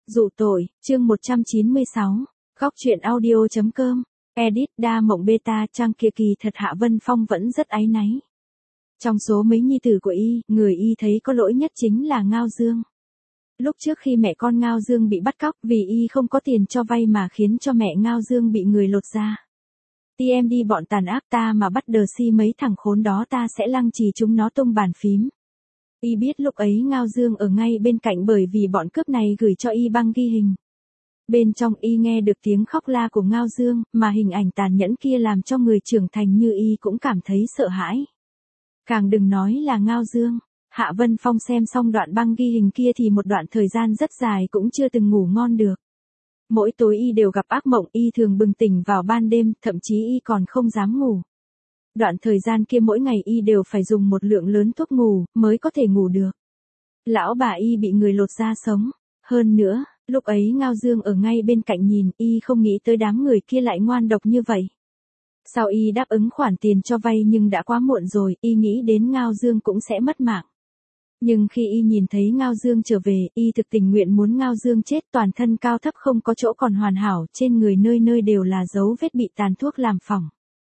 Dụ tội, chương 196, góc truyện audio.com, edit đa mộng beta trang kia kỳ thật Hạ Vân Phong vẫn rất áy náy. Trong số mấy nhi tử của y, người y thấy có lỗi nhất chính là Ngao Dương. Lúc trước khi mẹ con Ngao Dương bị bắt cóc vì y không có tiền cho vay mà khiến cho mẹ Ngao Dương bị người lột da. Em đi bọn tàn ác ta mà bắt đờ si mấy thằng khốn đó ta sẽ lăng trì chúng nó tung bàn phím. Y biết lúc ấy Ngao Dương ở ngay bên cạnh bởi vì bọn cướp này gửi cho y băng ghi hình. Bên trong y nghe được tiếng khóc la của Ngao Dương, mà hình ảnh tàn nhẫn kia làm cho người trưởng thành như y cũng cảm thấy sợ hãi. Càng đừng nói là Ngao Dương. Hạ Vân Phong xem xong đoạn băng ghi hình kia thì một đoạn thời gian rất dài cũng chưa từng ngủ ngon được. Mỗi tối y đều gặp ác mộng, y thường bừng tỉnh vào ban đêm, thậm chí y còn không dám ngủ. Đoạn thời gian kia mỗi ngày y đều phải dùng một lượng lớn thuốc ngủ, mới có thể ngủ được. Lão bà y bị người lột da sống. Hơn nữa, lúc ấy Ngao Dương ở ngay bên cạnh nhìn, y không nghĩ tới đám người kia lại ngoan độc như vậy. Sau y đáp ứng khoản tiền cho vay nhưng đã quá muộn rồi, y nghĩ đến Ngao Dương cũng sẽ mất mạng. Nhưng khi y nhìn thấy Ngao Dương trở về, y thực tình nguyện muốn Ngao Dương chết, toàn thân cao thấp không có chỗ còn hoàn hảo, trên người nơi nơi đều là dấu vết bị tàn thuốc làm phỏng.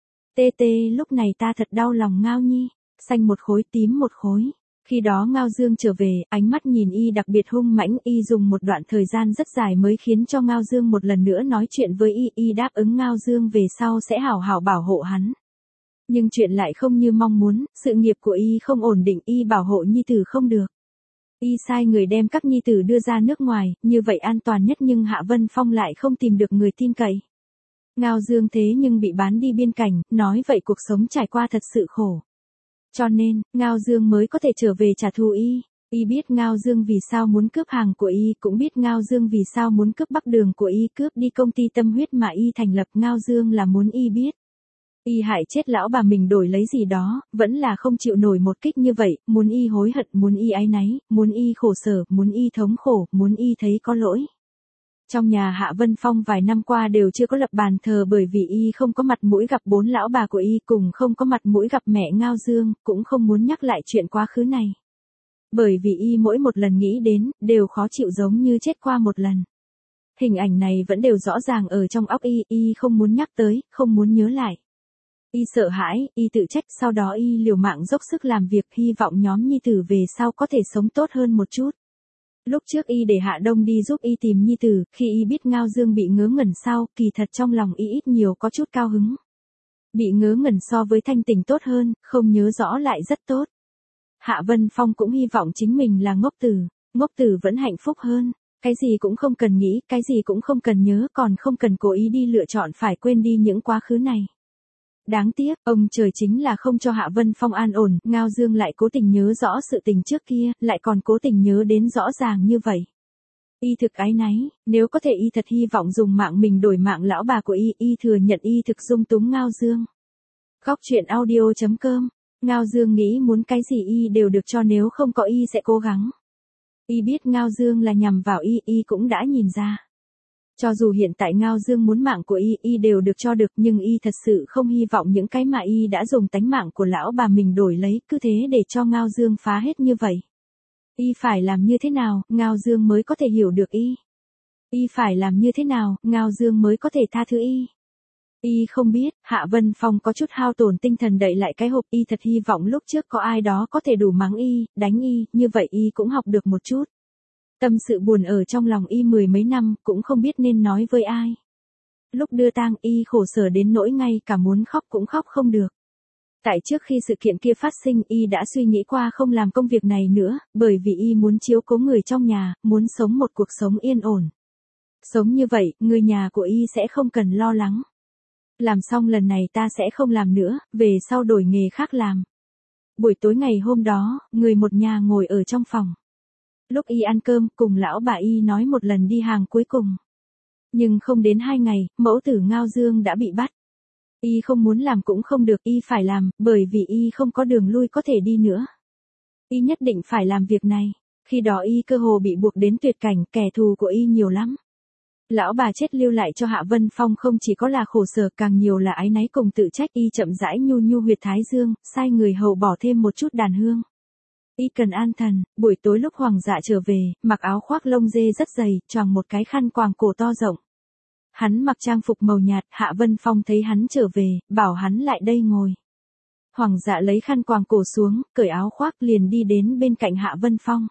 Lúc này ta thật đau lòng Ngao Nhi, xanh một khối tím một khối. Khi đó Ngao Dương trở về, ánh mắt nhìn y đặc biệt hung mãnh, y dùng một đoạn thời gian rất dài mới khiến cho Ngao Dương một lần nữa nói chuyện với y đáp ứng Ngao Dương về sau sẽ hảo hảo bảo hộ hắn. Nhưng chuyện lại không như mong muốn, sự nghiệp của y không ổn định, y bảo hộ nhi tử không được. Y sai người đem các nhi tử đưa ra nước ngoài, như vậy an toàn nhất nhưng Hạ Vân Phong lại không tìm được người tin cậy. Ngao Dương thế nhưng bị bán đi biên cảnh, nói vậy cuộc sống trải qua thật sự khổ. Cho nên, Ngao Dương mới có thể trở về trả thù y. Y biết Ngao Dương vì sao muốn cướp hàng của y, cũng biết Ngao Dương vì sao muốn cướp Bắc Đường của y, cướp đi công ty tâm huyết mà y thành lập. Ngao Dương là muốn y biết. Y hại chết lão bà mình đổi lấy gì đó, vẫn là không chịu nổi một kích như vậy, muốn y hối hận, muốn y áy náy, muốn y khổ sở, muốn y thống khổ, muốn y thấy có lỗi. Trong nhà Hạ Vân Phong vài năm qua đều chưa có lập bàn thờ bởi vì y không có mặt mũi gặp bốn lão bà của y, cùng không có mặt mũi gặp mẹ Ngao Dương, cũng không muốn nhắc lại chuyện quá khứ này. Bởi vì y mỗi một lần nghĩ đến, đều khó chịu giống như chết qua một lần. Hình ảnh này vẫn đều rõ ràng ở trong óc y không muốn nhắc tới, không muốn nhớ lại. Y sợ hãi, y tự trách, sau đó y liều mạng dốc sức làm việc, hy vọng nhóm nhi tử về sau có thể sống tốt hơn một chút. Lúc trước y để Hạ Đông đi giúp y tìm nhi tử, khi y biết Ngao Dương bị ngớ ngẩn sau, kỳ thật trong lòng y ít nhiều có chút cao hứng. Bị ngớ ngẩn so với thanh tình tốt hơn, không nhớ rõ lại rất tốt. Hạ Vân Phong cũng hy vọng chính mình là ngốc tử vẫn hạnh phúc hơn. Cái gì cũng không cần nghĩ, cái gì cũng không cần nhớ, còn không cần cố ý đi lựa chọn phải quên đi những quá khứ này. Đáng tiếc, ông trời chính là không cho Hạ Vân Phong an ổn, Ngao Dương lại cố tình nhớ rõ sự tình trước kia, lại còn cố tình nhớ đến rõ ràng như vậy. Y thực áy náy, nếu có thể y thật hy vọng dùng mạng mình đổi mạng lão bà của y thừa nhận y thực dung túng Ngao Dương. Góc truyện audio.com, Ngao Dương nghĩ muốn cái gì y đều được cho, nếu không có y sẽ cố gắng. Y biết Ngao Dương là nhằm vào y cũng đã nhìn ra. Cho dù hiện tại Ngao Dương muốn mạng của y đều được cho được, nhưng y thật sự không hy vọng những cái mà y đã dùng tánh mạng của lão bà mình đổi lấy, cứ thế để cho Ngao Dương phá hết như vậy. Y phải làm như thế nào, Ngao Dương mới có thể hiểu được y? Y phải làm như thế nào, Ngao Dương mới có thể tha thứ y? Y không biết. Hạ Vân Phong có chút hao tổn tinh thần đậy lại cái hộp, y thật hy vọng lúc trước có ai đó có thể đủ mắng y, đánh y, như vậy y cũng học được một chút. Tâm sự buồn ở trong lòng y mười mấy năm, cũng không biết nên nói với ai. Lúc đưa tang y khổ sở đến nỗi ngay cả muốn khóc cũng khóc không được. Tại trước khi sự kiện kia phát sinh y đã suy nghĩ qua không làm công việc này nữa, bởi vì y muốn chiếu cố người trong nhà, muốn sống một cuộc sống yên ổn. Sống như vậy, người nhà của y sẽ không cần lo lắng. Làm xong lần này ta sẽ không làm nữa, về sau đổi nghề khác làm. Buổi tối ngày hôm đó, người một nhà ngồi ở trong phòng. Lúc y ăn cơm, cùng lão bà y nói một lần đi hàng cuối cùng. Nhưng không đến 2 ngày, mẫu tử Ngao Dương đã bị bắt. Y không muốn làm cũng không được, y phải làm, bởi vì y không có đường lui có thể đi nữa. Y nhất định phải làm việc này. Khi đó y cơ hồ bị buộc đến tuyệt cảnh, kẻ thù của y nhiều lắm. Lão bà chết lưu lại cho Hạ Vân Phong không chỉ có là khổ sở, càng nhiều là áy náy cùng tự trách. Y chậm rãi nhu huyệt thái dương, sai người hầu bỏ thêm một chút đàn hương. Y cần an thần. Buổi tối lúc Hoàng dạ trở về, mặc áo khoác lông dê rất dày, choàng một cái khăn quàng cổ to rộng. Hắn mặc trang phục màu nhạt, Hạ Vân Phong thấy hắn trở về, bảo hắn lại đây ngồi. Hoàng dạ lấy khăn quàng cổ xuống, cởi áo khoác liền đi đến bên cạnh Hạ Vân Phong.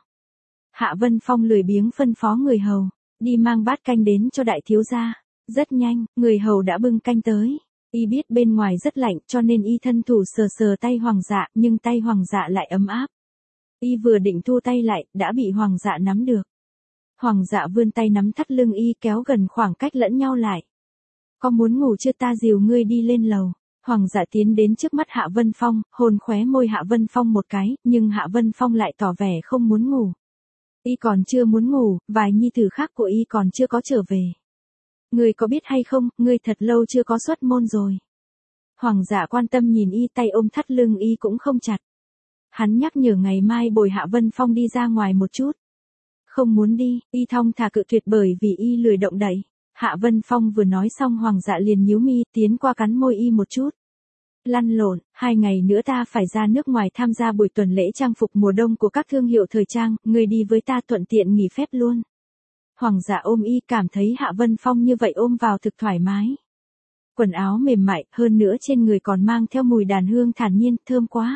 Hạ Vân Phong lười biếng phân phó người hầu, đi mang bát canh đến cho đại thiếu gia. Rất nhanh, người hầu đã bưng canh tới. Y biết bên ngoài rất lạnh cho nên y thân thủ sờ sờ tay Hoàng dạ, nhưng tay Hoàng dạ lại ấm áp. Y vừa định thu tay lại, đã bị Hoàng dạ nắm được. Hoàng dạ vươn tay nắm thắt lưng y kéo gần khoảng cách lẫn nhau lại. Có muốn ngủ chưa, ta dìu ngươi đi lên lầu. Hoàng dạ tiến đến trước mắt Hạ Vân Phong, hôn khóe môi Hạ Vân Phong một cái, nhưng Hạ Vân Phong lại tỏ vẻ không muốn ngủ. Y còn chưa muốn ngủ, vài nhi tử khác của y còn chưa có trở về. Ngươi có biết hay không, ngươi thật lâu chưa có xuất môn rồi. Hoàng dạ quan tâm nhìn y, tay ôm thắt lưng y cũng không chặt. Hắn nhắc nhở ngày mai bồi Hạ Vân Phong đi ra ngoài một chút. Không muốn đi, y thong thả cự tuyệt bởi vì y lười động đậy. Hạ Vân Phong vừa nói xong Hoàng dạ liền nhíu mi tiến qua cắn môi y một chút. Lăn lộn, 2 ngày nữa ta phải ra nước ngoài tham gia buổi tuần lễ trang phục mùa đông của các thương hiệu thời trang, ngươi đi với ta thuận tiện nghỉ phép luôn. Hoàng dạ ôm y, cảm thấy Hạ Vân Phong như vậy ôm vào thực thoải mái. Quần áo mềm mại, hơn nữa trên người còn mang theo mùi đàn hương thản nhiên, thơm quá.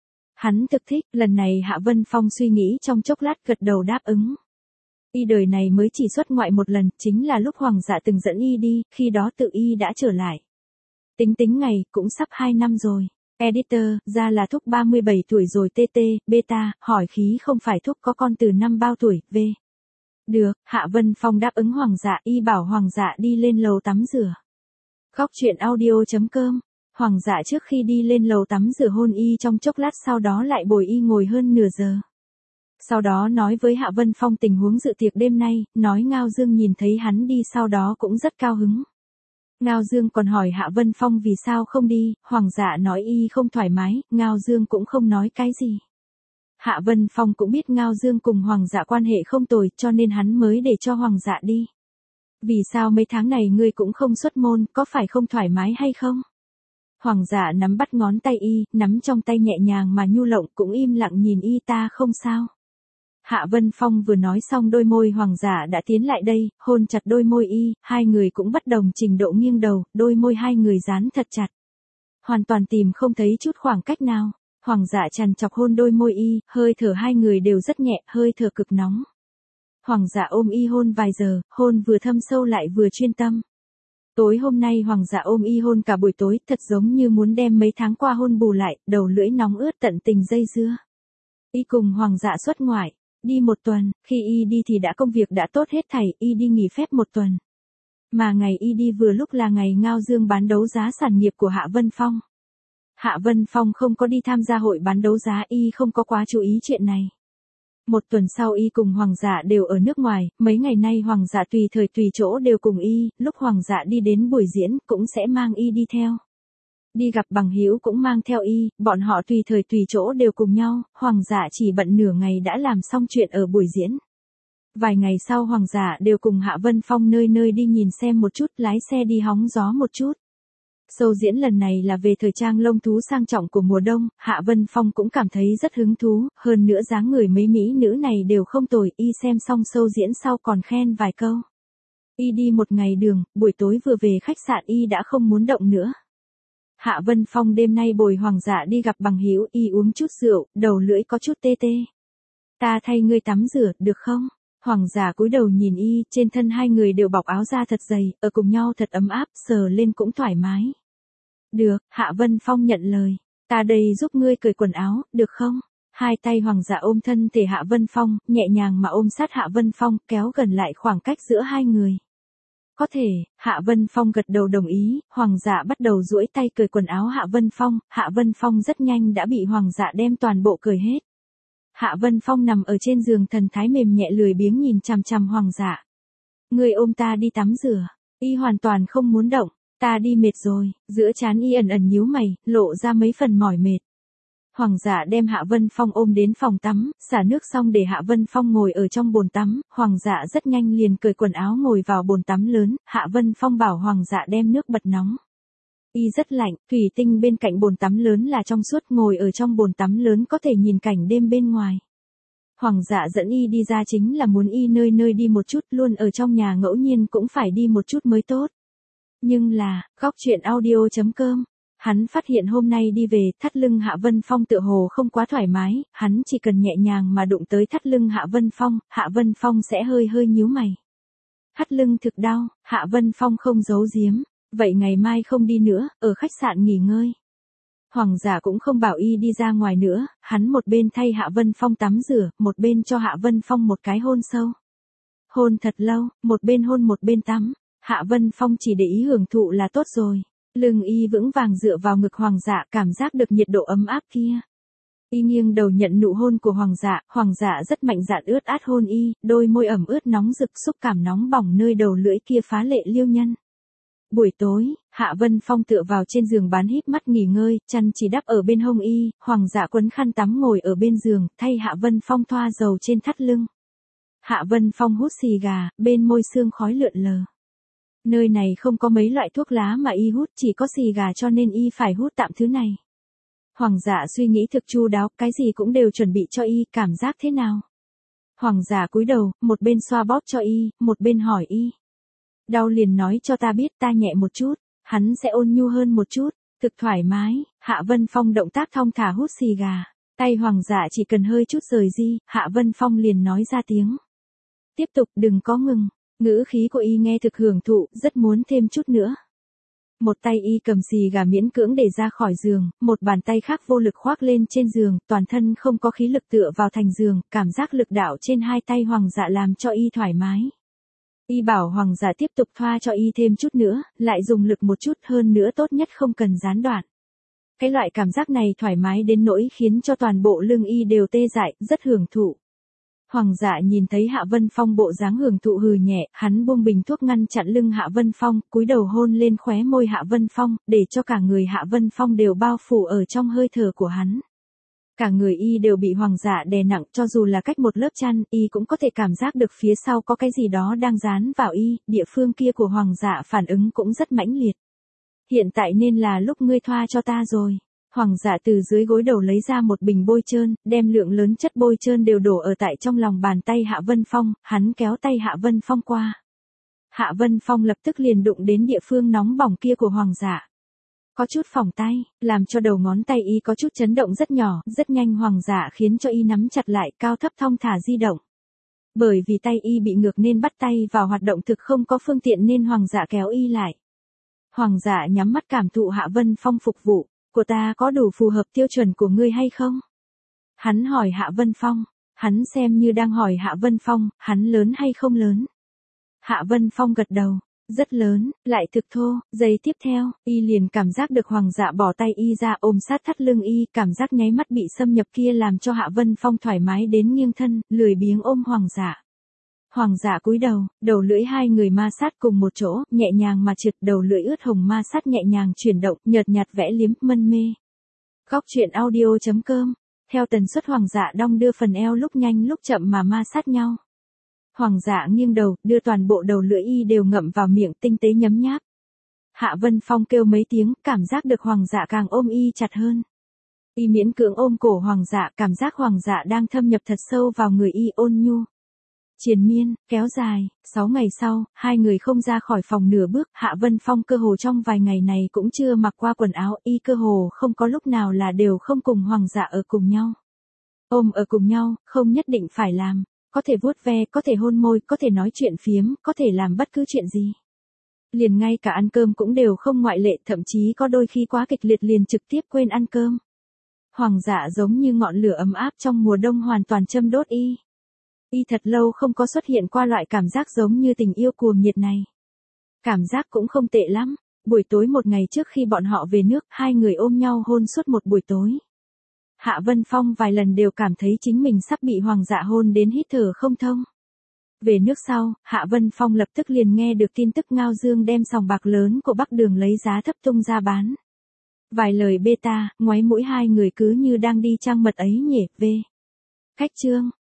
Hắn thực thích, lần này Hạ Vân Phong suy nghĩ trong chốc lát gật đầu đáp ứng. Y đời này mới chỉ xuất ngoại một lần, chính là lúc Hoàng dạ từng dẫn y đi, khi đó tự y đã trở lại. Tính ngày, cũng sắp 2 năm rồi. Editor, ra là Thúc 37 tuổi rồi TT, beta, hỏi khí không phải Thúc có con từ năm bao tuổi, V. Được, Hạ Vân Phong đáp ứng Hoàng dạ, y bảo Hoàng dạ đi lên lầu tắm rửa. Góc chuyện audio.com. Hoàng dạ trước khi đi lên lầu tắm rửa hôn y trong chốc lát, sau đó lại bồi y ngồi hơn nửa giờ. Sau đó nói với Hạ Vân Phong tình huống dự tiệc đêm nay, nói Ngao Dương nhìn thấy hắn đi sau đó cũng rất cao hứng. Ngao Dương còn hỏi Hạ Vân Phong vì sao không đi, Hoàng dạ nói y không thoải mái, Ngao Dương cũng không nói cái gì. Hạ Vân Phong cũng biết Ngao Dương cùng Hoàng dạ quan hệ không tồi cho nên hắn mới để cho Hoàng dạ đi. Vì sao mấy tháng này ngươi cũng không xuất môn, có phải không thoải mái hay không? Hoàng dạ nắm bắt ngón tay y, nắm trong tay nhẹ nhàng mà nhu lộng, cũng im lặng nhìn y, ta không sao. Hạ Vân Phong vừa nói xong đôi môi Hoàng dạ đã tiến lại đây, hôn chặt đôi môi y, hai người cũng bất đồng trình độ nghiêng đầu, đôi môi hai người dán thật chặt. Hoàn toàn tìm không thấy chút khoảng cách nào. Hoàng dạ trằn trọc hôn đôi môi y, hơi thở hai người đều rất nhẹ, hơi thở cực nóng. Hoàng dạ ôm y hôn vài giờ, hôn vừa thâm sâu lại vừa chuyên tâm. Tối hôm nay Hoàng dạ ôm y hôn cả buổi tối, thật giống như muốn đem mấy tháng qua hôn bù lại, đầu lưỡi nóng ướt tận tình dây dưa. Y cùng Hoàng dạ xuất ngoại, đi 1 tuần, khi y đi thì đã công việc đã tốt hết thảy, y đi nghỉ phép 1 tuần. Mà ngày y đi vừa lúc là ngày Ngao Dương bán đấu giá sản nghiệp của Hạ Vân Phong. Hạ Vân Phong không có đi tham gia hội bán đấu giá, y không có quá chú ý chuyện này. 1 tuần sau y cùng Hoàng dạ đều ở nước ngoài, mấy ngày nay Hoàng dạ tùy thời tùy chỗ đều cùng y, lúc Hoàng dạ đi đến buổi diễn cũng sẽ mang y đi theo. Đi gặp bằng hữu cũng mang theo y, bọn họ tùy thời tùy chỗ đều cùng nhau, Hoàng dạ chỉ bận nửa ngày đã làm xong chuyện ở buổi diễn. Vài ngày sau Hoàng dạ đều cùng Hạ Vân Phong nơi nơi đi nhìn xem một chút, lái xe đi hóng gió một chút. Show diễn lần này là về thời trang lông thú sang trọng của mùa đông, Hạ Vân Phong cũng cảm thấy rất hứng thú, hơn nữa dáng người mấy mỹ nữ này đều không tồi, y xem xong show diễn sau còn khen vài câu. Y đi 1 ngày đường, buổi tối vừa về khách sạn y đã không muốn động nữa. Hạ Vân Phong đêm nay bồi Hoàng dạ đi gặp bằng hữu, y uống chút rượu, đầu lưỡi có chút tê tê. Ta thay ngươi tắm rửa, được không? Hoàng dạ cúi đầu nhìn y, trên thân hai người đều bọc áo da thật dày, ở cùng nhau thật ấm áp, sờ lên cũng thoải mái. Được, Hạ Vân Phong nhận lời. Ta đây giúp ngươi cởi quần áo, được không? Hai tay Hoàng dạ ôm thân thể Hạ Vân Phong, nhẹ nhàng mà ôm sát Hạ Vân Phong, kéo gần lại khoảng cách giữa hai người. Có thể, Hạ Vân Phong gật đầu đồng ý, Hoàng dạ bắt đầu duỗi tay cởi quần áo Hạ Vân Phong rất nhanh đã bị Hoàng dạ đem toàn bộ cởi hết. Hạ Vân Phong nằm ở trên giường thần thái mềm nhẹ lười biếng nhìn chằm chằm Hoàng dạ. Ngươi ôm ta đi tắm rửa, y hoàn toàn không muốn động, ta đi mệt rồi, giữa trán y ẩn ẩn nhíu mày, lộ ra mấy phần mỏi mệt. Hoàng dạ đem Hạ Vân Phong ôm đến phòng tắm, xả nước xong để Hạ Vân Phong ngồi ở trong bồn tắm, Hoàng dạ rất nhanh liền cởi quần áo ngồi vào bồn tắm lớn, Hạ Vân Phong bảo Hoàng dạ đem nước bật nóng. Y rất lạnh, thủy tinh bên cạnh bồn tắm lớn là trong suốt, ngồi ở trong bồn tắm lớn có thể nhìn cảnh đêm bên ngoài. Hoàng dạ dẫn y đi ra chính là muốn y nơi nơi đi một chút, luôn ở trong nhà ngẫu nhiên cũng phải đi một chút mới tốt. Nhưng là, góc chuyện audio.com, hắn phát hiện hôm nay đi về, thắt lưng Hạ Vân Phong tựa hồ không quá thoải mái, hắn chỉ cần nhẹ nhàng mà đụng tới thắt lưng Hạ Vân Phong sẽ hơi hơi nhíu mày. Thắt lưng thực đau, Hạ Vân Phong không giấu giếm, vậy ngày mai không đi nữa, ở khách sạn nghỉ ngơi. Hoàng giả cũng không bảo y đi ra ngoài nữa, hắn một bên thay Hạ Vân Phong tắm rửa, một bên cho Hạ Vân Phong một cái hôn sâu. Hôn thật lâu, một bên hôn một bên tắm, Hạ Vân Phong chỉ để ý hưởng thụ là tốt rồi. Lưng y vững vàng dựa vào ngực Hoàng dạ, cảm giác được nhiệt độ ấm áp kia. Y nghiêng đầu nhận nụ hôn của Hoàng dạ rất mạnh dạn ướt át hôn y, đôi môi ẩm ướt nóng rực, xúc cảm nóng bỏng nơi đầu lưỡi kia phá lệ liêu nhân. Buổi tối, Hạ Vân Phong tựa vào trên giường bán híp mắt nghỉ ngơi, chăn chỉ đắp ở bên hông y, Hoàng dạ quấn khăn tắm ngồi ở bên giường, thay Hạ Vân Phong thoa dầu trên thắt lưng. Hạ Vân Phong hút xì gà, bên môi sương khói lượn lờ. Nơi này không có mấy loại thuốc lá mà y hút, chỉ có xì gà cho nên y phải hút tạm thứ này. Hoàng dạ suy nghĩ thực chu đáo, cái gì cũng đều chuẩn bị cho y, cảm giác thế nào? Hoàng dạ cúi đầu, một bên xoa bóp cho y, một bên hỏi y. Đau liền nói cho ta biết, ta nhẹ một chút, hắn sẽ ôn nhu hơn một chút, thực thoải mái. Hạ Vân Phong động tác thong thả hút xì gà, tay Hoàng dạ chỉ cần hơi chút rời di, Hạ Vân Phong liền nói ra tiếng. Tiếp tục, đừng có ngừng. Ngữ khí của y nghe thực hưởng thụ, rất muốn thêm chút nữa. Một tay y cầm xì gà miễn cưỡng để ra khỏi giường, một bàn tay khác vô lực khoác lên trên giường, toàn thân không có khí lực tựa vào thành giường, cảm giác lực đạo trên hai tay Hoàng dạ làm cho y thoải mái. Y bảo Hoàng dạ tiếp tục thoa cho y thêm chút nữa, lại dùng lực một chút hơn nữa, tốt nhất không cần gián đoạn. Cái loại cảm giác này thoải mái đến nỗi khiến cho toàn bộ lưng y đều tê dại, rất hưởng thụ. Hoàng dạ nhìn thấy Hạ Vân Phong bộ dáng hưởng thụ hừ nhẹ, hắn buông bình thuốc ngăn chặn lưng Hạ Vân Phong, cúi đầu hôn lên khóe môi Hạ Vân Phong, để cho cả người Hạ Vân Phong đều bao phủ ở trong hơi thở của hắn. Cả người y đều bị Hoàng dạ đè nặng, cho dù là cách một lớp chăn, y cũng có thể cảm giác được phía sau có cái gì đó đang dán vào y, địa phương kia của Hoàng dạ phản ứng cũng rất mãnh liệt. Hiện tại nên là lúc ngươi thoa cho ta rồi. Hoàng dạ từ dưới gối đầu lấy ra một bình bôi trơn, đem lượng lớn chất bôi trơn đều đổ ở tại trong lòng bàn tay Hạ Vân Phong, hắn kéo tay Hạ Vân Phong qua. Hạ Vân Phong lập tức liền đụng đến địa phương nóng bỏng kia của Hoàng dạ. Có chút phỏng tay, làm cho đầu ngón tay y có chút chấn động rất nhỏ, rất nhanh Hoàng dạ khiến cho y nắm chặt lại, cao thấp thong thả di động. Bởi vì tay y bị ngược nên bắt tay vào hoạt động thực không có phương tiện nên Hoàng dạ kéo y lại. Hoàng dạ nhắm mắt cảm thụ Hạ Vân Phong phục vụ. Của ta có đủ phù hợp tiêu chuẩn của ngươi hay không? Hắn hỏi Hạ Vân Phong, hắn xem như đang hỏi Hạ Vân Phong, hắn lớn hay không lớn? Hạ Vân Phong gật đầu, rất lớn, lại thực thô. Giây tiếp theo, y liền cảm giác được Hoàng dạ bỏ tay y ra ôm sát thắt lưng y, cảm giác nháy mắt bị xâm nhập kia làm cho Hạ Vân Phong thoải mái đến nghiêng thân, lười biếng ôm Hoàng dạ. Hoàng dạ cúi đầu, đầu lưỡi hai người ma sát cùng một chỗ, nhẹ nhàng mà trượt, đầu lưỡi ướt hồng ma sát nhẹ nhàng chuyển động, nhợt nhạt vẽ liếm, mân mê. Góc chuyện audio.com, theo tần suất Hoàng dạ đong đưa phần eo lúc nhanh lúc chậm mà ma sát nhau. Hoàng dạ nghiêng đầu, đưa toàn bộ đầu lưỡi y đều ngậm vào miệng, tinh tế nhấm nháp. Hạ Vân Phong kêu mấy tiếng, cảm giác được Hoàng dạ càng ôm y chặt hơn. Y miễn cưỡng ôm cổ Hoàng dạ, cảm giác Hoàng dạ đang thâm nhập thật sâu vào người y, ôn nhu. Triền miên, kéo dài, 6 ngày sau, hai người không ra khỏi phòng nửa bước, Hạ Vân Phong cơ hồ trong vài ngày này cũng chưa mặc qua quần áo, y cơ hồ không có lúc nào là đều không cùng Hoàng dạ ở cùng nhau. Ôm ở cùng nhau, không nhất định phải làm, có thể vuốt ve, có thể hôn môi, có thể nói chuyện phiếm, có thể làm bất cứ chuyện gì. Liền ngay cả ăn cơm cũng đều không ngoại lệ, thậm chí có đôi khi quá kịch liệt liền trực tiếp quên ăn cơm. Hoàng dạ giống như ngọn lửa ấm áp trong mùa đông hoàn toàn châm đốt y. Y thật lâu không có xuất hiện qua loại cảm giác giống như tình yêu cuồng nhiệt này. Cảm giác cũng không tệ lắm. Buổi tối một ngày trước khi bọn họ về nước, hai người ôm nhau hôn suốt một buổi tối. Hạ Vân Phong vài lần đều cảm thấy chính mình sắp bị Hoàng dạ hôn đến hít thở không thông. Về nước sau, Hạ Vân Phong lập tức liền nghe được tin tức Ngao Dương đem sòng bạc lớn của Bắc Đường lấy giá thấp tung ra bán. Vài lời beta, ngoáy mũi hai người cứ như đang đi trăng mật ấy nhỉ, về. Khách chương.